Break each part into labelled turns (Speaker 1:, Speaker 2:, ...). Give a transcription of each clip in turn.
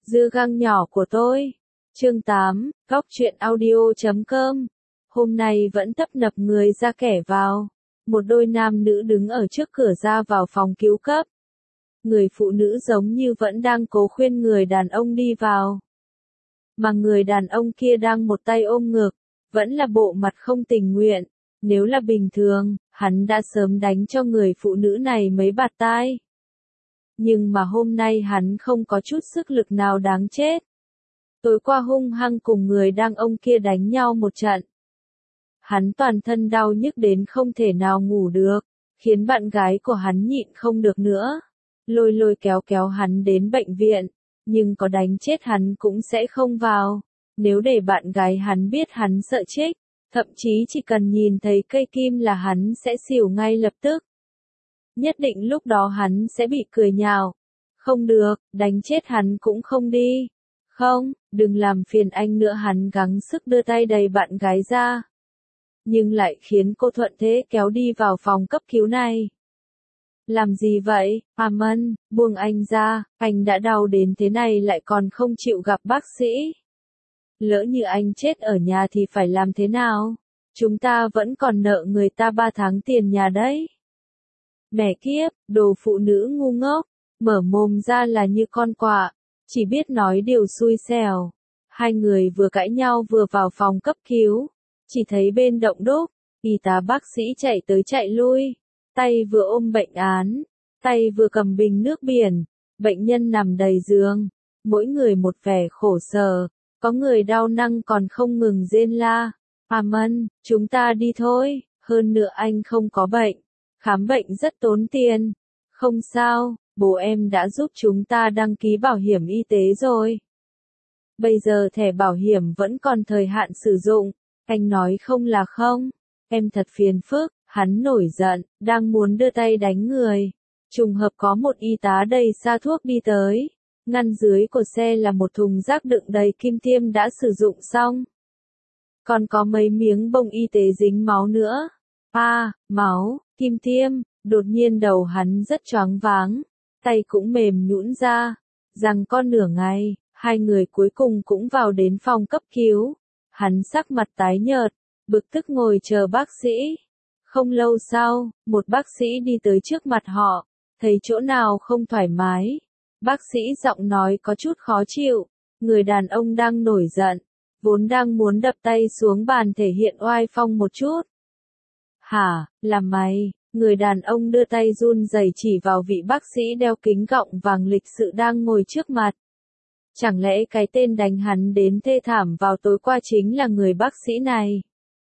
Speaker 1: Dưa gang nhỏ của tôi. Chương 8, Góc truyện audio.com. Hôm nay vẫn tấp nập người ra kẻ vào. Một đôi nam nữ đứng ở trước cửa ra vào phòng cứu cấp. Người phụ nữ giống như vẫn đang cố khuyên người đàn ông đi vào. Mà người đàn ông kia đang một tay ôm ngực, vẫn là bộ mặt không tình nguyện. Nếu là bình thường, hắn đã sớm đánh cho người phụ nữ này mấy bạt tai. Nhưng mà hôm nay hắn không có chút sức lực nào đáng chết. Tối qua hung hăng cùng người đàn ông kia đánh nhau một trận. Hắn toàn thân đau nhức đến không thể nào ngủ được, khiến bạn gái của hắn nhịn không được nữa. Lôi kéo hắn đến bệnh viện, nhưng có đánh chết hắn cũng sẽ không vào. Nếu để bạn gái hắn biết hắn sợ chết, thậm chí chỉ cần nhìn thấy cây kim là hắn sẽ xỉu ngay lập tức. Nhất định lúc đó hắn sẽ bị cười nhạo. Không được, đánh chết hắn cũng không đi. Không, đừng làm phiền anh nữa, hắn gắng sức đưa tay đẩy bạn gái ra. Nhưng lại khiến cô thuận thế kéo đi vào phòng cấp cứu này. Làm gì vậy, Amân, buông anh ra, anh đã đau đến thế này lại còn không chịu gặp bác sĩ. Lỡ như anh chết ở nhà thì phải làm thế nào? Chúng ta vẫn còn nợ người ta 3 tháng tiền nhà đấy. Mẹ kiếp, đồ phụ nữ ngu ngốc, mở mồm ra là như con quạ, chỉ biết nói điều xui xẻo. Hai người vừa cãi nhau vừa vào phòng cấp cứu, chỉ thấy bên động đốp, y tá bác sĩ chạy tới chạy lui, tay vừa ôm bệnh án, tay vừa cầm bình nước biển, bệnh nhân nằm đầy giường, mỗi người một vẻ khổ sở, có người đau năng còn không ngừng rên la. Amân, chúng ta đi thôi, hơn nữa anh không có bệnh. Khám bệnh rất tốn tiền. Không sao, bố em đã giúp chúng ta đăng ký bảo hiểm y tế rồi. Bây giờ thẻ bảo hiểm vẫn còn thời hạn sử dụng. Anh nói không là không. Em thật phiền phức, hắn nổi giận, đang muốn đưa tay đánh người. Trùng hợp có một y tá đầy xa thuốc đi tới. Ngăn dưới của xe là một thùng rác đựng đầy kim tiêm đã sử dụng xong. Còn có mấy miếng bông y tế dính máu nữa. Máu, kim tiêm, đột nhiên đầu hắn rất choáng váng, tay cũng mềm nhũn ra, rằng con nửa ngày, hai người cuối cùng cũng vào đến phòng cấp cứu. Hắn sắc mặt tái nhợt, bực tức ngồi chờ bác sĩ. Không lâu sau, một bác sĩ đi tới trước mặt họ, thấy chỗ nào không thoải mái. Bác sĩ giọng nói có chút khó chịu, người đàn ông đang nổi giận, vốn đang muốn đập tay xuống bàn thể hiện oai phong một chút. Hả, là mày? Người đàn ông đưa tay run rẩy chỉ vào vị bác sĩ đeo kính gọng vàng lịch sự đang ngồi trước mặt. Chẳng lẽ cái tên đánh hắn đến thê thảm vào tối qua chính là người bác sĩ này?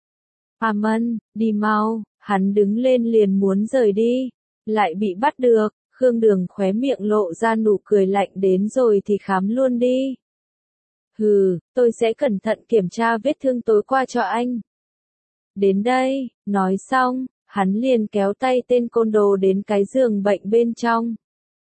Speaker 1: Amân, đi mau, hắn đứng lên liền muốn rời đi, lại bị bắt được. Khương Đường khóe miệng lộ ra nụ cười lạnh, đến rồi thì khám luôn đi. Hừ, tôi sẽ cẩn thận kiểm tra vết thương tối qua cho anh. Đến đây, nói xong, hắn liền kéo tay tên côn đồ đến cái giường bệnh bên trong.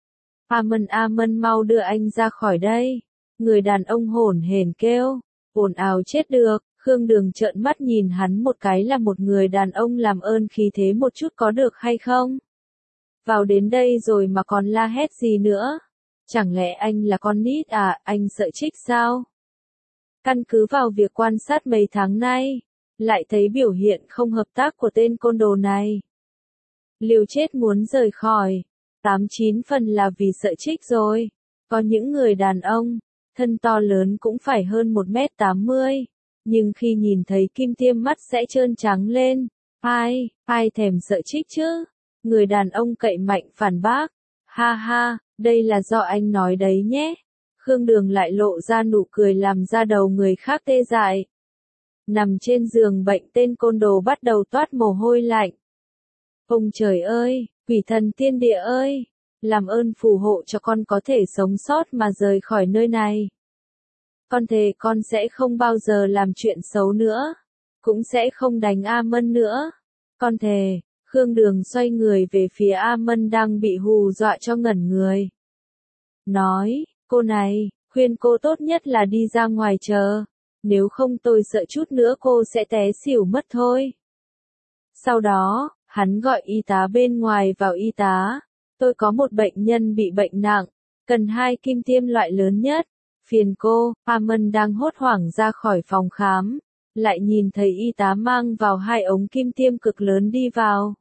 Speaker 1: Amân mau đưa anh ra khỏi đây. Người đàn ông hổn hển kêu, ồn ào chết được. Khương Đường trợn mắt nhìn hắn một cái, là một người đàn ông làm ơn khí thế một chút có được hay không? Vào đến đây rồi mà còn la hét gì nữa? Chẳng lẽ anh là con nít à, anh sợ trích sao? Căn cứ vào việc quan sát mấy tháng nay, lại thấy biểu hiện không hợp tác của tên côn đồ này. Liều chết muốn rời khỏi, 89 phần là vì sợ trích rồi. Có những người đàn ông, thân to lớn cũng phải hơn 1m80, nhưng khi nhìn thấy kim tiêm mắt sẽ trơn trắng lên. Ai thèm sợ trích chứ? Người đàn ông cậy mạnh phản bác. Ha, đây là do anh nói đấy nhé. Khương Đường lại lộ ra nụ cười làm ra đầu người khác tê dại. Nằm trên giường bệnh, tên côn đồ bắt đầu toát mồ hôi lạnh. Ông trời ơi, quỷ thần tiên địa ơi, làm ơn phù hộ cho con có thể sống sót mà rời khỏi nơi này. Con thề con sẽ không bao giờ làm chuyện xấu nữa, cũng sẽ không đánh Amân nữa. Con thề. Khương Đường xoay người về phía Amân đang bị hù dọa cho ngẩn người. Nói, cô này, khuyên cô tốt nhất là đi ra ngoài chờ, nếu không tôi sợ chút nữa cô sẽ té xỉu mất thôi. Sau đó, hắn gọi y tá bên ngoài vào. Y tá, tôi có một bệnh nhân bị bệnh nặng, cần 2 kim tiêm loại lớn nhất, Phiền cô, Amân đang hốt hoảng ra khỏi phòng khám, lại nhìn thấy y tá mang vào 2 ống kim tiêm cực lớn đi vào.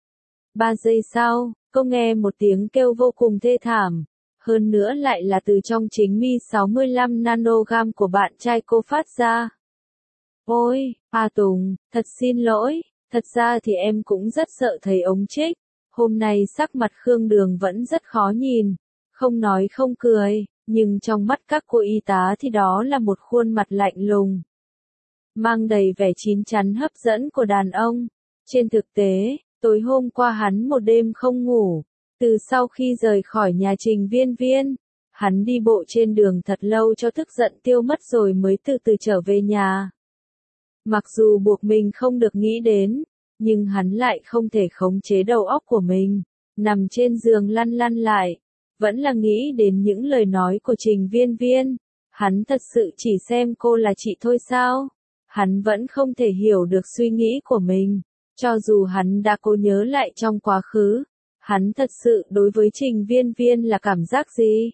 Speaker 1: 3 giây sau, cô nghe một tiếng kêu vô cùng thê thảm, hơn nữa lại là từ trong chính mi 65 nanogam của bạn trai cô phát ra. Ôi, A Tùng, thật xin lỗi, thật ra thì em cũng rất sợ thấy ống trích. Hôm nay sắc mặt Khương Đường vẫn rất khó nhìn, không nói không cười, nhưng trong mắt các cô y tá thì đó là một khuôn mặt lạnh lùng, mang đầy vẻ chín chắn hấp dẫn của đàn ông. Trên thực tế, tối hôm qua hắn một đêm không ngủ, từ sau khi rời khỏi nhà Trình Viên Viên, hắn đi bộ trên đường thật lâu cho tức giận tiêu mất rồi mới từ từ trở về nhà. Mặc dù buộc mình không được nghĩ đến, nhưng hắn lại không thể khống chế đầu óc của mình, nằm trên giường lăn lăn lại, vẫn là nghĩ đến những lời nói của Trình Viên Viên. Hắn thật sự chỉ xem cô là chị thôi sao? Hắn vẫn không thể hiểu được suy nghĩ của mình, cho dù hắn đã cố nhớ lại trong quá khứ, hắn thật sự đối với Trình Viên Viên là cảm giác gì?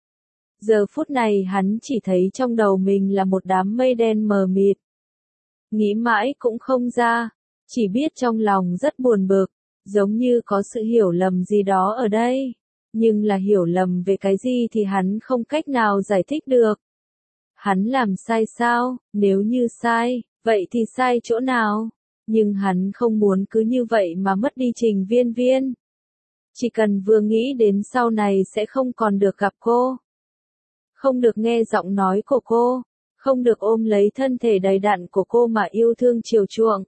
Speaker 1: Giờ phút này hắn chỉ thấy trong đầu mình là một đám mây đen mờ mịt. Nghĩ mãi cũng không ra, chỉ biết trong lòng rất buồn bực, giống như có sự hiểu lầm gì đó ở đây. Nhưng là hiểu lầm về cái gì thì hắn không cách nào giải thích được. Hắn làm sai sao? Nếu như sai, vậy thì sai chỗ nào? Nhưng hắn không muốn cứ như vậy mà mất đi Trình Viên Viên. Chỉ cần vừa nghĩ đến sau này sẽ không còn được gặp cô, không được nghe giọng nói của cô, không được ôm lấy thân thể đầy đặn của cô mà yêu thương chiều chuộng,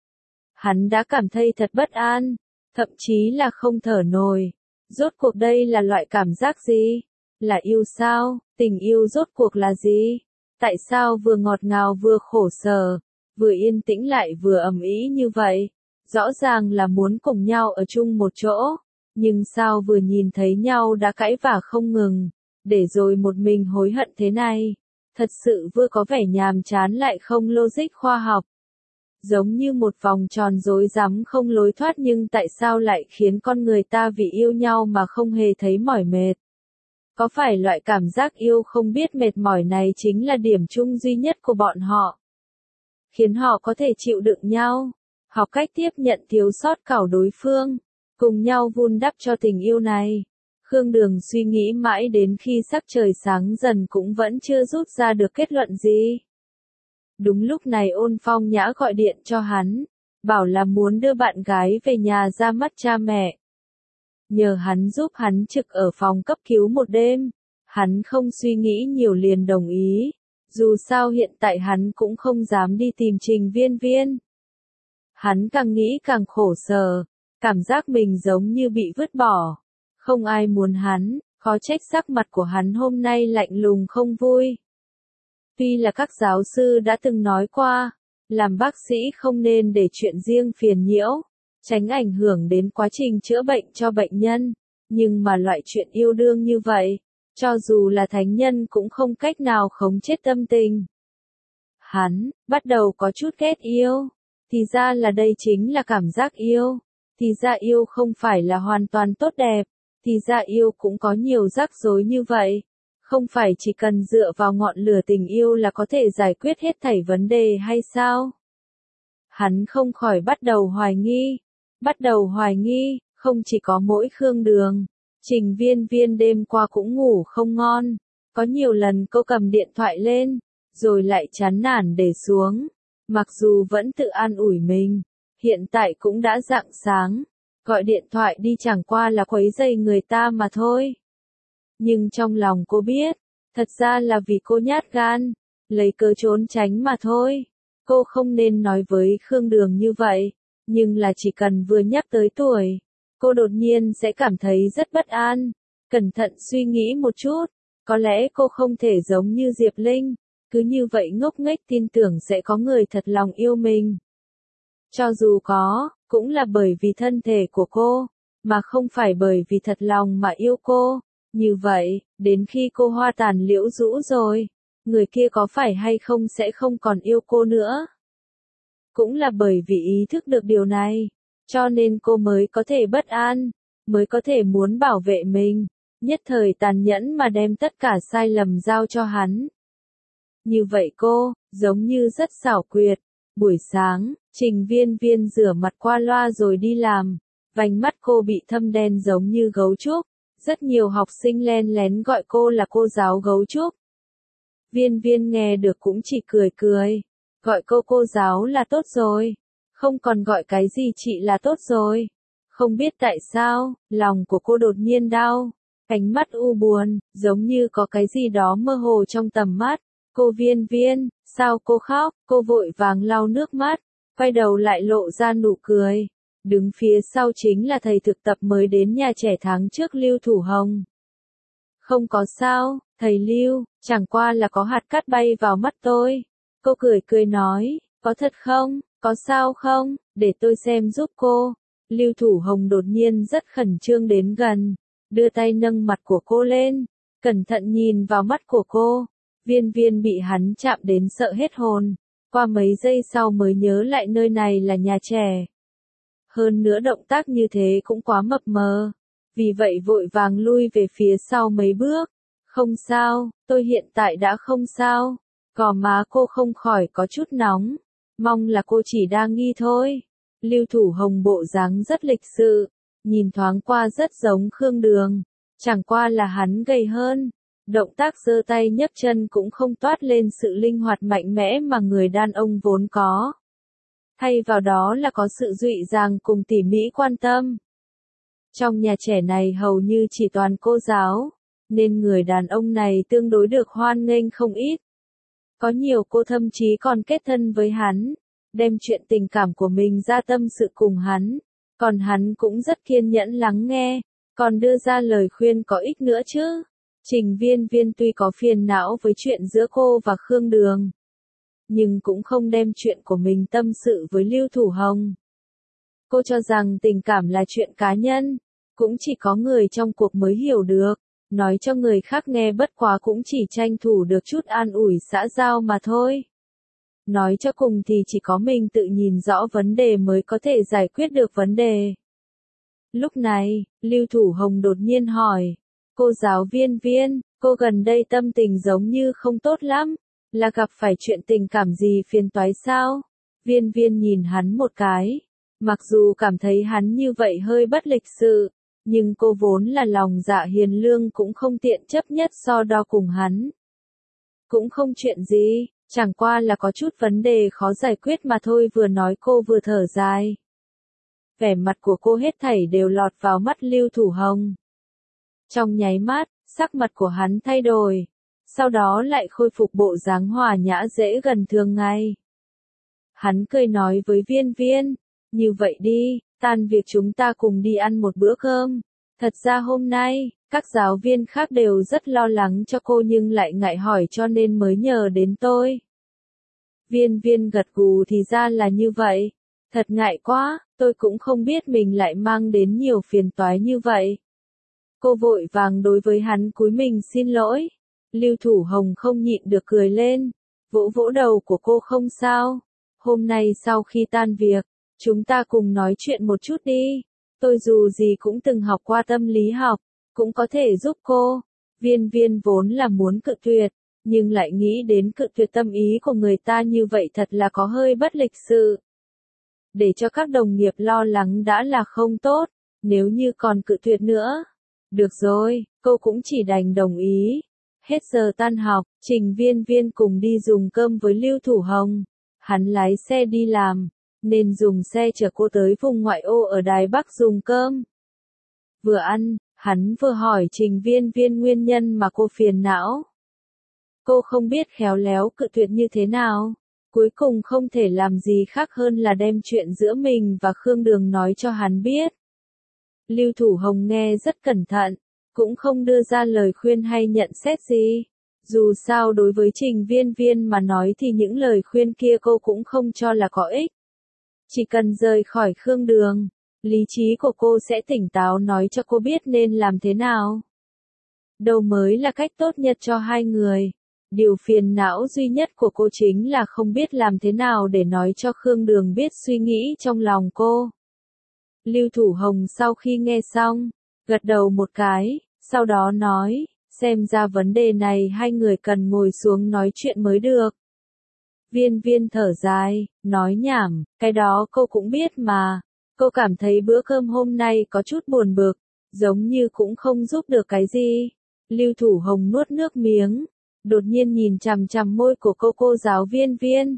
Speaker 1: hắn đã cảm thấy thật bất an, thậm chí là không thở nổi. Rốt cuộc đây là loại cảm giác gì? Là yêu sao? Tình yêu rốt cuộc là gì? Tại sao vừa ngọt ngào vừa khổ sở, vừa yên tĩnh lại vừa ầm ĩ như vậy? Rõ ràng là muốn cùng nhau ở chung một chỗ, nhưng sao vừa nhìn thấy nhau đã cãi vả không ngừng, để rồi một mình hối hận thế này? Thật sự vừa có vẻ nhàm chán lại không logic khoa học. Giống như một vòng tròn rối rắm không lối thoát, nhưng tại sao lại khiến con người ta vì yêu nhau mà không hề thấy mỏi mệt? Có phải loại cảm giác yêu không biết mệt mỏi này chính là điểm chung duy nhất của bọn họ, khiến họ có thể chịu đựng nhau, học cách tiếp nhận thiếu sót của đối phương, cùng nhau vun đắp cho tình yêu này? Khương Đường suy nghĩ mãi đến khi sắc trời sáng dần cũng vẫn chưa rút ra được kết luận gì. Đúng lúc này Ôn Phong Nhã gọi điện cho hắn, bảo là muốn đưa bạn gái về nhà ra mắt cha mẹ. Nhờ hắn giúp hắn trực ở phòng cấp cứu một đêm. Hắn không suy nghĩ nhiều liền đồng ý. Dù sao hiện tại hắn cũng không dám đi tìm Trình Viên Viên. Hắn càng nghĩ càng khổ sở, cảm giác mình giống như bị vứt bỏ. Không ai muốn hắn, khó trách sắc mặt của hắn hôm nay lạnh lùng không vui. Tuy là các giáo sư đã từng nói qua, làm bác sĩ không nên để chuyện riêng phiền nhiễu, tránh ảnh hưởng đến quá trình chữa bệnh cho bệnh nhân, nhưng mà loại chuyện yêu đương như vậy, cho dù là thánh nhân cũng không cách nào khống chế tâm tình. Hắn bắt đầu có chút ghét yêu, thì ra là đây chính là cảm giác yêu, thì ra yêu không phải là hoàn toàn tốt đẹp, thì ra yêu cũng có nhiều rắc rối như vậy. Không phải chỉ cần dựa vào ngọn lửa tình yêu là có thể giải quyết hết thảy vấn đề hay sao? Hắn không khỏi bắt đầu hoài nghi, không chỉ có mỗi Khương Đường. Trình Viên Viên đêm qua cũng ngủ không ngon, có nhiều lần cô cầm điện thoại lên, rồi lại chán nản để xuống. Mặc dù vẫn tự an ủi mình, hiện tại cũng đã rạng sáng, gọi điện thoại đi chẳng qua là quấy rầy người ta mà thôi. Nhưng trong lòng cô biết, thật ra là vì cô nhát gan, lấy cớ trốn tránh mà thôi. Cô không nên nói với Khương Đường như vậy, nhưng là chỉ cần vừa nhắc tới tuổi, cô đột nhiên sẽ cảm thấy rất bất an. Cẩn thận suy nghĩ một chút, có lẽ cô không thể giống như Diệp Linh, cứ như vậy ngốc nghếch tin tưởng sẽ có người thật lòng yêu mình. Cho dù có, cũng là bởi vì thân thể của cô, mà không phải bởi vì thật lòng mà yêu cô. Như vậy, đến khi cô hoa tàn liễu rũ rồi, người kia có phải hay không sẽ không còn yêu cô nữa. Cũng là bởi vì ý thức được điều này, cho nên cô mới có thể bất an, mới có thể muốn bảo vệ mình. nhất thời tàn nhẫn mà đem tất cả sai lầm giao cho hắn. Như vậy cô, giống như rất xảo quyệt. Buổi sáng, Trình Viên Viên rửa mặt qua loa rồi đi làm. Vành mắt cô bị thâm đen giống như gấu trúc. Rất nhiều học sinh len lén gọi cô là cô giáo gấu trúc. Viên Viên nghe được cũng chỉ cười cười. Gọi cô giáo là tốt rồi. Không còn gọi cái gì chị là tốt rồi. Không biết tại sao, lòng của cô đột nhiên đau. Ánh mắt u buồn, giống như có cái gì đó mơ hồ trong tầm mắt. Cô Viên Viên, sao cô khóc? Cô vội vàng lau nước mắt, quay đầu lại lộ ra nụ cười. Đứng phía sau chính là thầy thực tập mới đến nhà trẻ tháng trước Lưu Thủ Hồng. Không có sao, thầy Lưu, chẳng qua là có hạt cát bay vào mắt tôi. Cô cười cười nói, có thật không, có sao không, để tôi xem giúp cô. Lưu Thủ Hồng đột nhiên rất khẩn trương đến gần, đưa tay nâng mặt của cô lên, cẩn thận nhìn vào mắt của cô. Viên Viên bị hắn chạm đến sợ hết hồn, qua mấy giây sau mới nhớ lại nơi này là nhà trẻ. Hơn nữa động tác như thế cũng quá mập mờ, vì vậy vội vàng lui về phía sau mấy bước. Không sao, tôi hiện tại đã không sao. Gò má cô không khỏi có chút nóng, mong là cô chỉ đang nghi thôi. Lưu Thủ Hồng bộ dáng rất lịch sự, nhìn thoáng qua rất giống Khương Đường, chẳng qua là hắn gầy hơn. Động tác giơ tay nhấc chân cũng không toát lên sự linh hoạt mạnh mẽ mà người đàn ông vốn có. Thay vào đó là có sự dịu dàng cùng tỉ mỉ quan tâm. Trong nhà trẻ này hầu như chỉ toàn cô giáo, nên người đàn ông này tương đối được hoan nghênh không ít. Có nhiều cô thậm chí còn kết thân với hắn, đem chuyện tình cảm của mình ra tâm sự cùng hắn, còn hắn cũng rất kiên nhẫn lắng nghe, còn đưa ra lời khuyên có ích nữa chứ. Trình Viên Viên tuy có phiền não với chuyện giữa cô và Khương Đường, nhưng cũng không đem chuyện của mình tâm sự với Lưu Thủ Hồng. Cô cho rằng tình cảm là chuyện cá nhân, cũng chỉ có người trong cuộc mới hiểu được, nói cho người khác nghe bất quá cũng chỉ tranh thủ được chút an ủi xã giao mà thôi. Nói cho cùng thì chỉ có mình tự nhìn rõ vấn đề mới có thể giải quyết được vấn đề. Lúc này, Lưu Thủ Hồng đột nhiên hỏi, cô giáo Viên Viên, cô gần đây tâm tình giống như không tốt lắm, là gặp phải chuyện tình cảm gì phiền toái sao? Viên Viên nhìn hắn một cái, mặc dù cảm thấy hắn như vậy hơi bất lịch sự, nhưng cô vốn là lòng dạ hiền lương cũng không tiện chấp nhất so đo cùng hắn. Cũng không chuyện gì, chẳng qua là có chút vấn đề khó giải quyết mà thôi, vừa nói cô vừa thở dài. Vẻ mặt của cô hết thảy đều lọt vào mắt Lưu Thủ Hồng. Trong nháy mắt, sắc mặt của hắn thay đổi, sau đó lại khôi phục bộ dáng hòa nhã dễ gần thường ngày. Hắn cười nói với Viên Viên, như vậy đi, tan việc chúng ta cùng đi ăn một bữa cơm. Thật ra hôm nay, các giáo viên khác đều rất lo lắng cho cô nhưng lại ngại hỏi cho nên mới nhờ đến tôi. Viên Viên gật gù, thì ra là như vậy. Thật ngại quá, tôi cũng không biết mình lại mang đến nhiều phiền toái như vậy. Cô vội vàng đối với hắn cúi mình xin lỗi. Lưu Thủ Hồng không nhịn được cười lên, vỗ vỗ đầu của cô, không sao. Hôm nay sau khi tan việc, chúng ta cùng nói chuyện một chút đi. Tôi dù gì cũng từng học qua tâm lý học, cũng có thể giúp cô. Viên Viên vốn là muốn cự tuyệt, nhưng lại nghĩ đến cự tuyệt tâm ý của người ta như vậy thật là có hơi bất lịch sự. Để cho các đồng nghiệp lo lắng đã là không tốt, nếu như còn cự tuyệt nữa. Được rồi, cô cũng chỉ đành đồng ý. Hết giờ tan học, Trình Viên Viên cùng đi dùng cơm với Lưu Thủ Hồng. Hắn lái xe đi làm, nên dùng xe chở cô tới vùng ngoại ô ở Đài Bắc dùng cơm. Vừa ăn, hắn vừa hỏi Trình Viên Viên nguyên nhân mà cô phiền não. Cô không biết khéo léo cự tuyệt như thế nào, cuối cùng không thể làm gì khác hơn là đem chuyện giữa mình và Khương Đường nói cho hắn biết. Lưu Thủ Hồng nghe rất cẩn thận, cũng không đưa ra lời khuyên hay nhận xét gì. Dù sao đối với Trình Viên Viên mà nói thì những lời khuyên kia cô cũng không cho là có ích. Chỉ cần rời khỏi Khương Đường, lý trí của cô sẽ tỉnh táo nói cho cô biết nên làm thế nào. Đâu mới là cách tốt nhất cho hai người. Điều phiền não duy nhất của cô chính là không biết làm thế nào để nói cho Khương Đường biết suy nghĩ trong lòng cô. Lưu Thủ Hồng sau khi nghe xong, gật đầu một cái, Sau đó nói, xem ra vấn đề này hai người cần ngồi xuống nói chuyện mới được. Viên Viên thở dài, nói nhảm, cái đó cô cũng biết mà. Cô cảm thấy bữa cơm hôm nay có chút buồn bực, giống như cũng không giúp được cái gì. Lưu Thủ Hồng nuốt nước miếng, đột nhiên nhìn chằm chằm môi của cô giáo Viên Viên.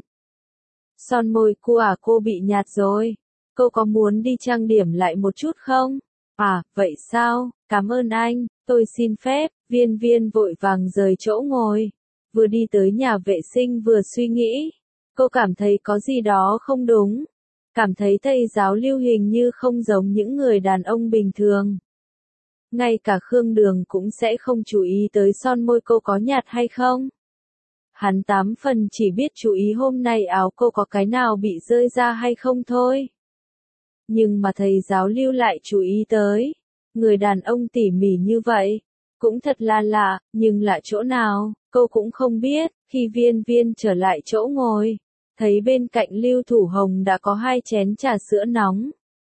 Speaker 1: Son môi cô bị nhạt rồi. Cô có muốn đi trang điểm lại một chút không? À, vậy sao? Cảm ơn anh, tôi xin phép. Viên Viên vội vàng rời chỗ ngồi. Vừa đi tới nhà vệ sinh vừa suy nghĩ. Cô cảm thấy có gì đó không đúng. Cảm thấy thầy giáo Lưu hình như không giống những người đàn ông bình thường. Ngay cả Khương Đường cũng sẽ không chú ý tới son môi cô có nhạt hay không. Hắn 8 phần chỉ biết chú ý hôm nay áo cô có cái nào bị rơi ra hay không thôi. Nhưng mà thầy giáo Lưu lại chú ý tới. Người đàn ông tỉ mỉ như vậy. Cũng thật là lạ, nhưng lạ chỗ nào, cô cũng không biết. Khi Viên Viên trở lại chỗ ngồi, thấy bên cạnh Lưu Thủ Hồng đã có 2 chén trà sữa nóng.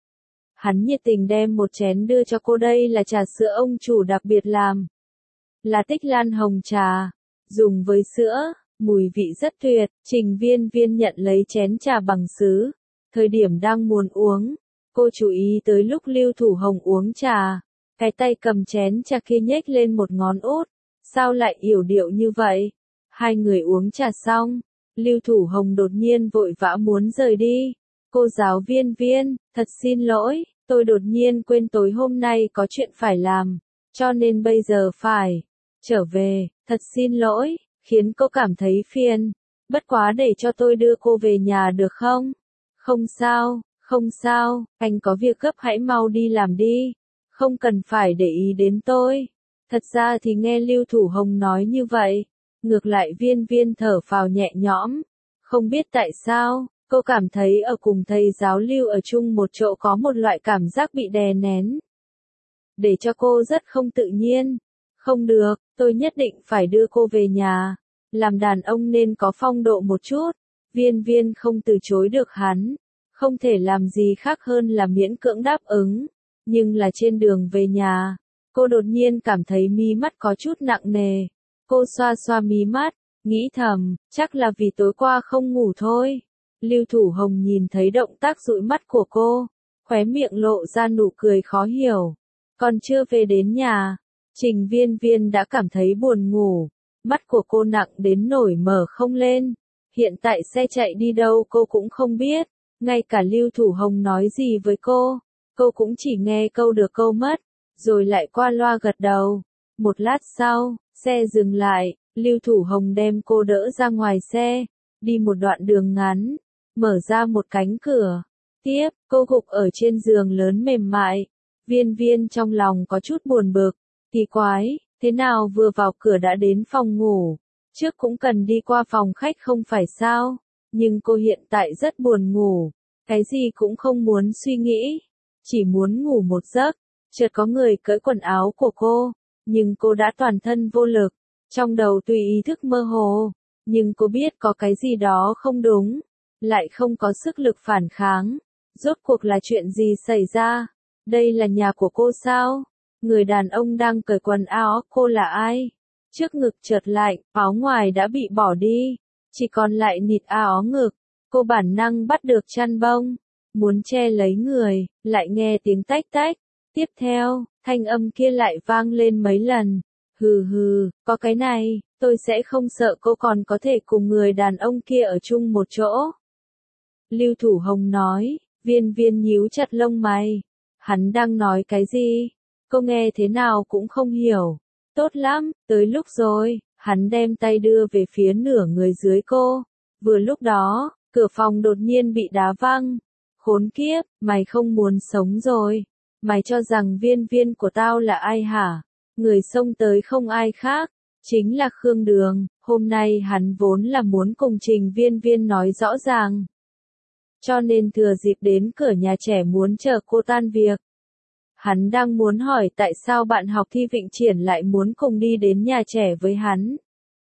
Speaker 1: Hắn nhiệt tình đem một chén đưa cho cô, đây là trà sữa ông chủ đặc biệt làm. Là Tích Lan hồng trà. Dùng với sữa, mùi vị rất tuyệt. Trình Viên Viên nhận lấy chén trà bằng sứ. Thời điểm đang muốn uống, cô chú ý tới lúc Lưu Thủ Hồng uống trà. Cái tay cầm chén trà kia nhếch lên một ngón út. Sao lại yểu điệu như vậy? Hai người uống trà xong, Lưu Thủ Hồng đột nhiên vội vã muốn rời đi. Cô giáo Viên Viên, thật xin lỗi, tôi đột nhiên quên tối hôm nay có chuyện phải làm, cho nên bây giờ phải trở về, thật xin lỗi, khiến cô cảm thấy phiền. Bất quá để cho tôi đưa cô về nhà được không? Không sao, không sao, anh có việc gấp hãy mau đi làm đi, không cần phải để ý đến tôi. Thật ra thì nghe Lưu Thủ Hồng nói như vậy, ngược lại Viên Viên thở phào nhẹ nhõm. Không biết tại sao, cô cảm thấy ở cùng thầy giáo Lưu ở chung một chỗ có một loại cảm giác bị đè nén. Để cho cô rất không tự nhiên. Không được, tôi nhất định phải đưa cô về nhà. Làm đàn ông nên có phong độ một chút. Viên Viên không từ chối được hắn. Không thể làm gì khác hơn là miễn cưỡng đáp ứng. Nhưng là trên đường về nhà, cô đột nhiên cảm thấy mí mắt có chút nặng nề. Cô xoa xoa mí mắt, nghĩ thầm, chắc là vì tối qua không ngủ thôi. Lưu Thủ Hồng nhìn thấy động tác dụi mắt của cô, khóe miệng lộ ra nụ cười khó hiểu. Còn chưa về đến nhà, Trình Viên Viên đã cảm thấy buồn ngủ. Mắt của cô nặng đến nổi mở không lên. Hiện tại xe chạy đi đâu cô cũng không biết. Ngay cả Lưu Thủ Hồng nói gì với cô cũng chỉ nghe câu được câu mất, rồi lại qua loa gật đầu. Một lát sau, xe dừng lại, Lưu Thủ Hồng đem cô đỡ ra ngoài xe, đi một đoạn đường ngắn, mở ra một cánh cửa. Tiếp, cô gục ở trên giường lớn mềm mại. Viên Viên trong lòng có chút buồn bực, kỳ quái, thế nào vừa vào cửa đã đến phòng ngủ, trước cũng cần đi qua phòng khách không phải sao, nhưng cô hiện tại rất buồn ngủ, cái gì cũng không muốn suy nghĩ, chỉ muốn ngủ một giấc. Chợt có người cởi quần áo của cô, nhưng cô đã toàn thân vô lực, trong đầu tùy ý thức mơ hồ, nhưng cô biết có cái gì đó không đúng, lại không có sức lực phản kháng. Rốt cuộc là chuyện gì xảy ra? Đây là nhà của cô sao? Người đàn ông đang cởi quần áo, cô là ai? Trước ngực chợt lạnh, áo ngoài đã bị bỏ đi, chỉ còn lại nịt áo ngực. Cô bản năng bắt được chăn bông, muốn che lấy người, lại nghe tiếng tách tách. Tiếp theo, thanh âm kia lại vang lên mấy lần. Hừ hừ, có cái này, tôi sẽ không sợ cô còn có thể cùng người đàn ông kia ở chung một chỗ. Lưu Thủ Hồng nói. Viên Viên nhíu chặt lông mày. Hắn đang nói cái gì? Cô nghe thế nào cũng không hiểu. Tốt lắm, tới lúc rồi. Hắn đem tay đưa về phía nửa người dưới cô. Vừa lúc đó, cửa phòng đột nhiên bị đá văng. Khốn kiếp, mày không muốn sống rồi. Mày cho rằng Viên Viên của tao là ai hả? Người xông tới không ai khác, chính là Khương Đường. Hôm nay hắn vốn là muốn cùng Trình Viên Viên nói rõ ràng, cho nên thừa dịp đến cửa nhà trẻ muốn chờ cô tan việc. Hắn đang muốn hỏi tại sao bạn học Thi Vịnh Triển lại muốn cùng đi đến nhà trẻ với hắn.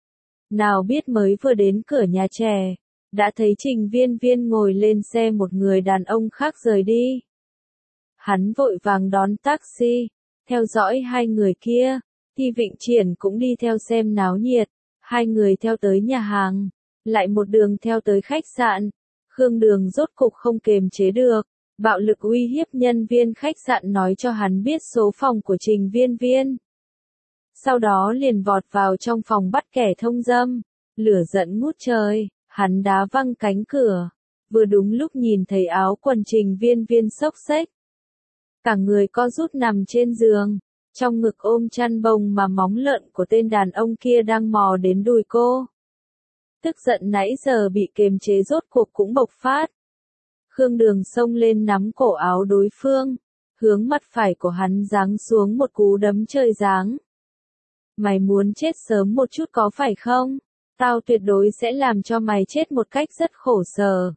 Speaker 1: Nào biết mới vừa đến cửa nhà trẻ, đã thấy Trình Viên Viên ngồi lên xe một người đàn ông khác rời đi. Hắn vội vàng đón taxi, theo dõi hai người kia. Thi Vịnh Triển cũng đi theo xem náo nhiệt. Hai người theo tới nhà hàng, lại một đường theo tới khách sạn. Khương Đường rốt cục không kềm chế được, bạo lực uy hiếp nhân viên khách sạn nói cho hắn biết số phòng của Trình Viên Viên. Sau đó liền vọt vào trong phòng bắt kẻ thông dâm, lửa giận ngút trời, hắn đá văng cánh cửa, vừa đúng lúc nhìn thấy áo quần Trình Viên Viên xốc xếch. Cả người co rút nằm trên giường, trong ngực ôm chăn bông mà móng lợn của tên đàn ông kia đang mò đến đùi cô. Tức giận nãy giờ bị kiềm chế rốt cuộc cũng bộc phát. Khương Đường xông lên nắm cổ áo đối phương, hướng mặt phải của hắn giáng xuống một cú đấm trời giáng. Mày muốn chết sớm một chút có phải không? Tao tuyệt đối sẽ làm cho mày chết một cách rất khổ sở.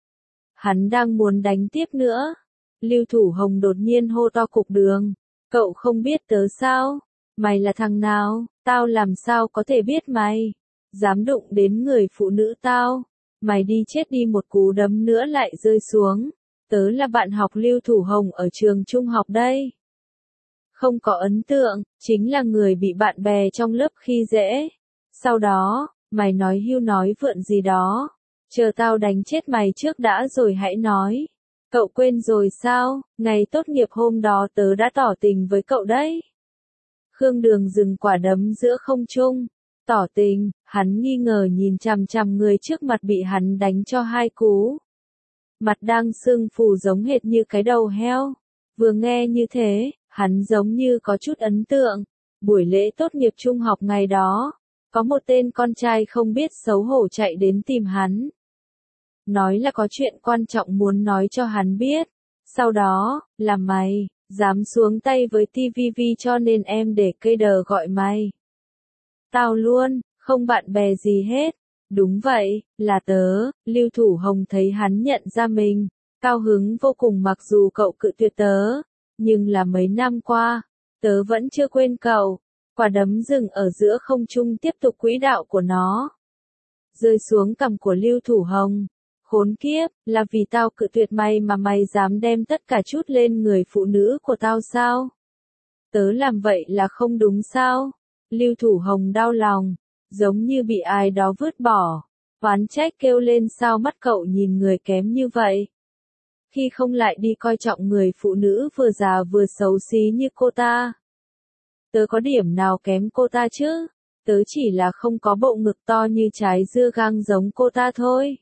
Speaker 1: Hắn đang muốn đánh tiếp nữa. Lưu Thủ Hồng đột nhiên hô to cục đường. Cậu không biết tớ sao? Mày là thằng nào? Tao làm sao có thể biết mày? Dám đụng đến người phụ nữ tao? Mày đi chết đi, một cú đấm nữa lại rơi xuống. Tớ là bạn học Lưu Thủ Hồng ở trường trung học đây. Không có ấn tượng, chính là người bị bạn bè trong lớp khi dễ. Sau đó, mày nói hưu nói vượn gì đó. Chờ tao đánh chết mày trước đã rồi hãy nói. Cậu quên rồi sao, ngày tốt nghiệp hôm đó tớ đã tỏ tình với cậu đấy. Khương Đường dừng quả đấm giữa không trung. Tỏ tình, hắn nghi ngờ nhìn chằm chằm người trước mặt bị hắn đánh cho hai cú. Mặt đang sưng phù giống hệt như cái đầu heo. Vừa nghe như thế, hắn giống như có chút ấn tượng. Buổi lễ tốt nghiệp trung học ngày đó, có một tên con trai không biết xấu hổ chạy đến tìm hắn. Nói là có chuyện quan trọng muốn nói cho hắn biết. Sau đó, là mày, dám xuống tay với TVV cho nên em để cây đờ gọi mày. Tao luôn, không bạn bè gì hết. Đúng vậy, là tớ. Lưu Thủ Hồng thấy hắn nhận ra mình, cao hứng vô cùng mặc dù cậu cự tuyệt tớ. Nhưng là mấy năm qua, tớ vẫn chưa quên cậu. Quả đấm dừng ở giữa không trung tiếp tục quỹ đạo của nó. Rơi xuống cằm của Lưu Thủ Hồng. Khốn kiếp, là vì tao cự tuyệt mày mà mày dám đem tất cả chút lên người phụ nữ của tao sao? Tớ làm vậy là không đúng sao? Lưu Thủ Hồng đau lòng, giống như bị ai đó vứt bỏ. Oán trách kêu lên sao mắt cậu nhìn người kém như vậy? Khi không lại đi coi trọng người phụ nữ vừa già vừa xấu xí như cô ta. Tớ có điểm nào kém cô ta chứ? Tớ chỉ là không có bộ ngực to như trái dưa gang giống cô ta thôi.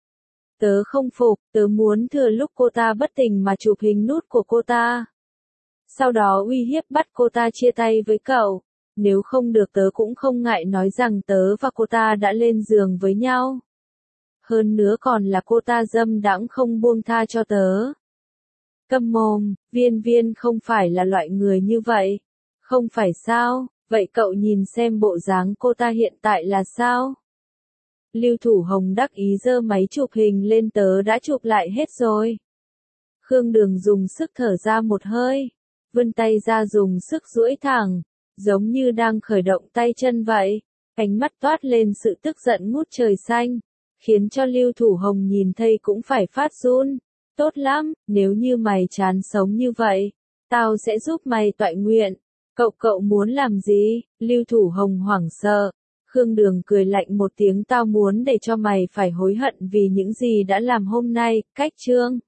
Speaker 1: Tớ không phục, tớ muốn thừa lúc cô ta bất tỉnh mà chụp hình nút của cô ta. Sau đó uy hiếp bắt cô ta chia tay với cậu. Nếu không được tớ cũng không ngại nói rằng tớ và cô ta đã lên giường với nhau. Hơn nữa còn là cô ta dâm đãng không buông tha cho tớ. Câm mồm, Viên Viên không phải là loại người như vậy. Không phải sao, vậy cậu nhìn xem bộ dáng cô ta hiện tại là sao? Lưu Thủ Hồng đắc ý giơ máy chụp hình lên, tớ đã chụp lại hết rồi. Khương Đường dùng sức thở ra một hơi, vươn tay ra dùng sức duỗi thẳng, giống như đang khởi động tay chân vậy. Ánh mắt toát lên sự tức giận ngút trời xanh, khiến cho Lưu Thủ Hồng nhìn thấy cũng phải phát run. Tốt lắm, nếu như mày chán sống như vậy, tao sẽ giúp mày toại nguyện. Cậu muốn làm gì? Lưu Thủ Hồng hoảng sợ. Khương Đường cười lạnh một tiếng, tao muốn để cho mày phải hối hận vì những gì đã làm hôm nay. Cách chương